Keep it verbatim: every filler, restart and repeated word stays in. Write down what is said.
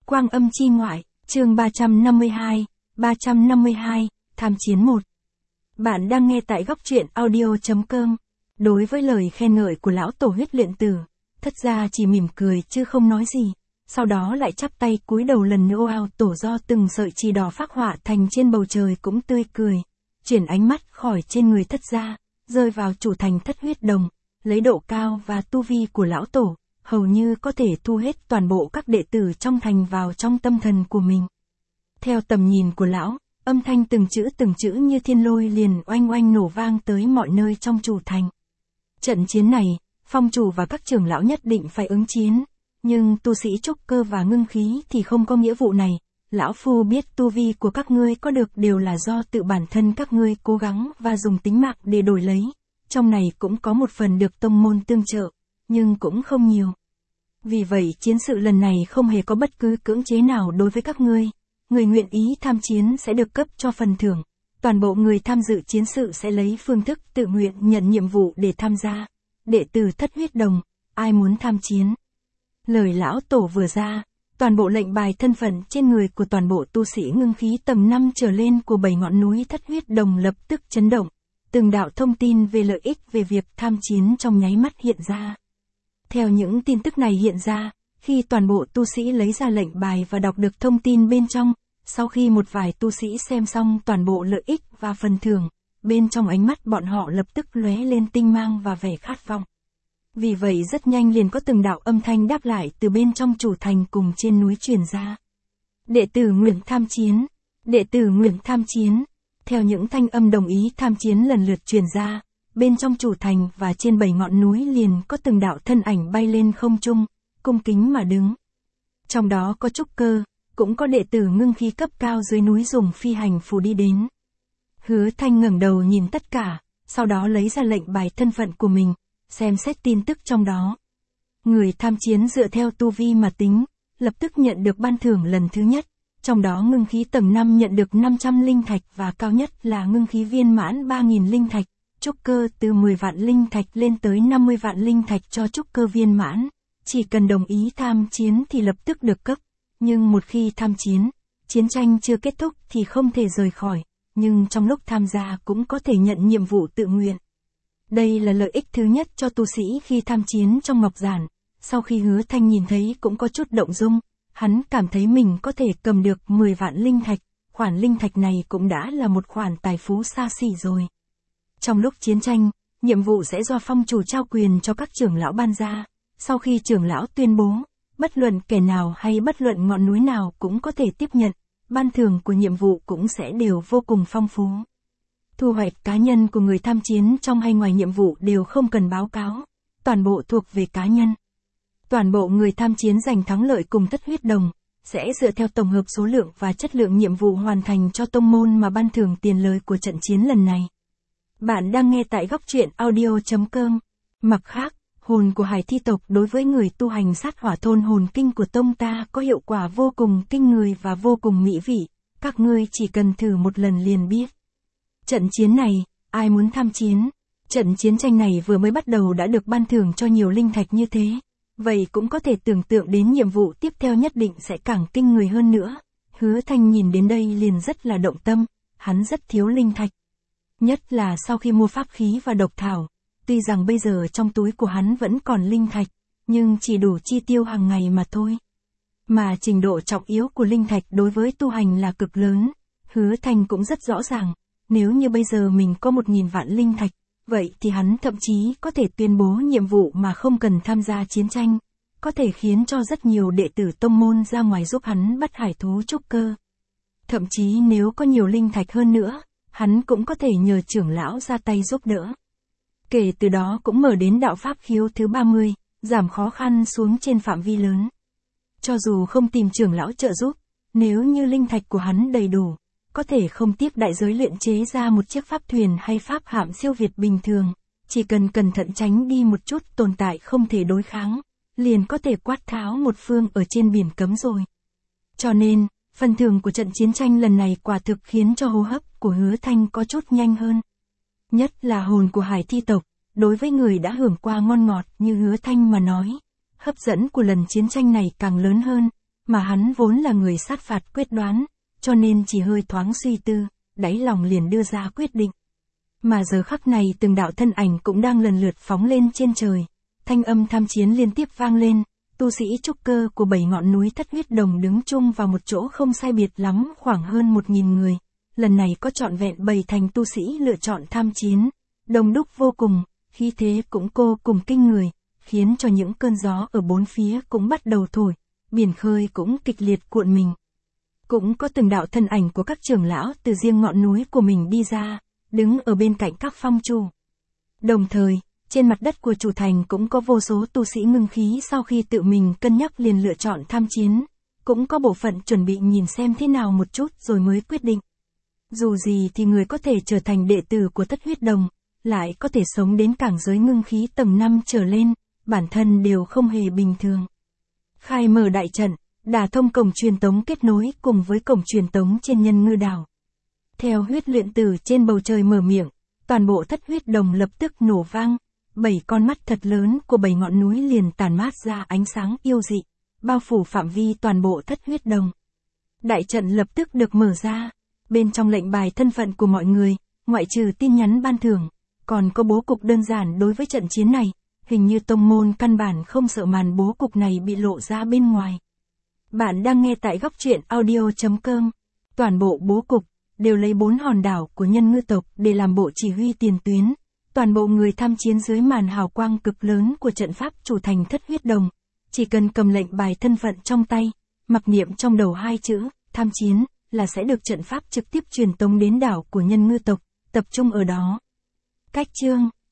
Quang Âm Chi Ngoại, chương ba trăm năm mươi hai, ba trăm năm mươi hai, Tham Chiến một. Bạn đang nghe tại góc truyện audio.com. Đối với lời khen ngợi của lão tổ huyết luyện tử, Thất gia chỉ mỉm cười chứ không nói gì, sau đó lại chắp tay cúi đầu lần nữa. Ao tổ do từng sợi chỉ đỏ phác họa thành trên bầu trời cũng tươi cười, chuyển ánh mắt khỏi trên người Thất gia, rơi vào chủ thành Thất huyết đồng, lấy độ cao và tu vi của lão tổ, hầu như có thể thu hết toàn bộ các đệ tử trong thành vào trong tâm thần của mình. Theo tầm nhìn của lão, âm thanh từng chữ từng chữ như thiên lôi liền oanh oanh nổ vang tới mọi nơi trong chủ thành. Trận chiến này, phong chủ và các trưởng lão nhất định phải ứng chiến, nhưng tu sĩ trúc cơ và ngưng khí thì không có nghĩa vụ này. Lão phu biết tu vi của các ngươi có được đều là do tự bản thân các ngươi cố gắng và dùng tính mạng để đổi lấy, trong này cũng có một phần được tông môn tương trợ, nhưng cũng không nhiều. Vì vậy chiến sự lần này không hề có bất cứ cưỡng chế nào đối với các ngươi. Người nguyện ý tham chiến sẽ được cấp cho phần thưởng. Toàn bộ người tham dự chiến sự sẽ lấy phương thức tự nguyện nhận nhiệm vụ để tham gia. Đệ tử Thất huyết đồng, ai muốn tham chiến? Lời lão tổ vừa ra, toàn bộ lệnh bài thân phận trên người của toàn bộ tu sĩ ngưng khí tầng năm trở lên của bảy ngọn núi Thất huyết đồng lập tức chấn động. Từng đạo thông tin về lợi ích về việc tham chiến trong nháy mắt hiện ra. Theo những tin tức này hiện ra, khi toàn bộ tu sĩ lấy ra lệnh bài và đọc được thông tin bên trong, sau khi một vài tu sĩ xem xong toàn bộ lợi ích và phần thưởng, bên trong ánh mắt bọn họ lập tức lóe lên tinh mang và vẻ khát vọng. Vì vậy rất nhanh liền có từng đạo âm thanh đáp lại từ bên trong chủ thành cùng trên núi truyền ra. Đệ tử nguyện tham chiến, đệ tử nguyện tham chiến. Theo những thanh âm đồng ý tham chiến lần lượt truyền ra, bên trong chủ thành và trên bảy ngọn núi liền có từng đạo thân ảnh bay lên không trung, cung kính mà đứng. Trong đó có trúc cơ, cũng có đệ tử ngưng khí cấp cao dưới núi dùng phi hành phù đi đến. Hứa Thanh ngẩng đầu nhìn tất cả, sau đó lấy ra lệnh bài thân phận của mình, xem xét tin tức trong đó. Người tham chiến dựa theo tu vi mà tính, lập tức nhận được ban thưởng lần thứ nhất, trong đó ngưng khí tầng năm nhận được năm trăm linh thạch và cao nhất là ngưng khí viên mãn ba nghìn linh thạch, trúc cơ từ mười vạn linh thạch lên tới năm mươi vạn linh thạch cho trúc cơ viên mãn. Chỉ cần đồng ý tham chiến thì lập tức được cấp, nhưng một khi tham chiến, chiến tranh chưa kết thúc thì không thể rời khỏi, nhưng trong lúc tham gia cũng có thể nhận nhiệm vụ tự nguyện. Đây là lợi ích thứ nhất cho tu sĩ khi tham chiến trong ngọc giản. Sau khi Hứa Thanh nhìn thấy cũng có chút động dung, hắn cảm thấy mình có thể cầm được mười vạn linh thạch, khoản linh thạch này cũng đã là một khoản tài phú xa xỉ rồi. Trong lúc chiến tranh, nhiệm vụ sẽ do phong chủ trao quyền cho các trưởng lão ban ra. Sau khi trưởng lão tuyên bố, bất luận kẻ nào hay bất luận ngọn núi nào cũng có thể tiếp nhận, ban thưởng của nhiệm vụ cũng sẽ đều vô cùng phong phú. Thu hoạch cá nhân của người tham chiến trong hay ngoài nhiệm vụ đều không cần báo cáo, toàn bộ thuộc về cá nhân. Toàn bộ người tham chiến giành thắng lợi cùng Thất huyết đồng, sẽ dựa theo tổng hợp số lượng và chất lượng nhiệm vụ hoàn thành cho tông môn mà ban thưởng tiền lời của trận chiến lần này. Bạn đang nghe tại góc truyện audio.com. Mặt khác, hồn của hải thi tộc đối với người tu hành sát hỏa thôn hồn kinh của tông ta có hiệu quả vô cùng kinh người và vô cùng mỹ vị, các ngươi chỉ cần thử một lần liền biết. Trận chiến này, ai muốn tham chiến? Trận chiến tranh này vừa mới bắt đầu đã được ban thưởng cho nhiều linh thạch như thế, vậy cũng có thể tưởng tượng đến nhiệm vụ tiếp theo nhất định sẽ càng kinh người hơn nữa. Hứa Thanh nhìn đến đây liền rất là động tâm, hắn rất thiếu linh thạch. Nhất là sau khi mua pháp khí và độc thảo. Tuy rằng bây giờ trong túi của hắn vẫn còn linh thạch, nhưng chỉ đủ chi tiêu hàng ngày mà thôi. Mà trình độ trọng yếu của linh thạch đối với tu hành là cực lớn. Hứa Thanh cũng rất rõ ràng, nếu như bây giờ mình có một nghìn vạn linh thạch, vậy thì hắn thậm chí có thể tuyên bố nhiệm vụ mà không cần tham gia chiến tranh, có thể khiến cho rất nhiều đệ tử tông môn ra ngoài giúp hắn bắt hải thú trúc cơ. Thậm chí nếu có nhiều linh thạch hơn nữa, hắn cũng có thể nhờ trưởng lão ra tay giúp đỡ. Kể từ đó cũng mở đến đạo pháp khiếu thứ ba mươi, giảm khó khăn xuống trên phạm vi lớn. Cho dù không tìm trưởng lão trợ giúp, nếu như linh thạch của hắn đầy đủ, có thể không tiếp đại giới luyện chế ra một chiếc pháp thuyền hay pháp hạm siêu việt bình thường, chỉ cần cẩn thận tránh đi một chút tồn tại không thể đối kháng, liền có thể quát tháo một phương ở trên biển cấm rồi. Cho nên, phần thưởng của trận chiến tranh lần này quả thực khiến cho hô hấp của Hứa Thanh có chút nhanh hơn. Nhất là hồn của hải thi tộc, đối với người đã hưởng qua ngon ngọt như Hứa Thanh mà nói, hấp dẫn của lần chiến tranh này càng lớn hơn, mà hắn vốn là người sát phạt quyết đoán, cho nên chỉ hơi thoáng suy tư, đáy lòng liền đưa ra quyết định. Mà giờ khắc này từng đạo thân ảnh cũng đang lần lượt phóng lên trên trời, thanh âm tham chiến liên tiếp vang lên, tu sĩ trúc cơ của bảy ngọn núi Thất Huyết Đồng đứng chung vào một chỗ không sai biệt lắm khoảng hơn một nghìn người, lần này có trọn vẹn bảy thành tu sĩ lựa chọn tham chiến, đông đúc vô cùng, khí thế cũng cô cùng kinh người, khiến cho những cơn gió ở bốn phía cũng bắt đầu thổi, biển khơi cũng kịch liệt cuộn mình. Cũng có từng đạo thân ảnh của các trưởng lão từ riêng ngọn núi của mình đi ra, đứng ở bên cạnh các phong chủ. Đồng thời, trên mặt đất của chủ thành cũng có vô số tu sĩ ngưng khí sau khi tự mình cân nhắc liền lựa chọn tham chiến, cũng có bộ phận chuẩn bị nhìn xem thế nào một chút rồi mới quyết định. Dù gì thì người có thể trở thành đệ tử của Thất Huyết Đồng, lại có thể sống đến cảng giới ngưng khí tầng năm trở lên, bản thân đều không hề bình thường. Khai mở đại trận, đả thông cổng truyền tống kết nối cùng với cổng truyền tống trên Nhân Ngư Đảo. Theo huyết luyện tử trên bầu trời mở miệng, toàn bộ Thất Huyết Đồng lập tức nổ vang, bảy con mắt thật lớn của bảy ngọn núi liền tản mát ra ánh sáng yêu dị, bao phủ phạm vi toàn bộ Thất Huyết Đồng. Đại trận lập tức được mở ra, bên trong lệnh bài thân phận của mọi người, ngoại trừ tin nhắn ban thưởng, còn có bố cục đơn giản đối với trận chiến này, hình như tông môn căn bản không sợ màn bố cục này bị lộ ra bên ngoài. Bạn đang nghe tại góc truyện audio chấm com. Toàn bộ bố cục đều lấy bốn hòn đảo của Nhân Ngư tộc để làm bộ chỉ huy tiền tuyến. Toàn bộ người tham chiến dưới màn hào quang cực lớn của trận pháp chủ thành Thất Huyết Đồng, chỉ cần cầm lệnh bài thân phận trong tay, mặc niệm trong đầu hai chữ tham chiến là sẽ được trận pháp trực tiếp truyền tống đến đảo của Nhân Ngư tộc, tập trung ở đó. Cách chương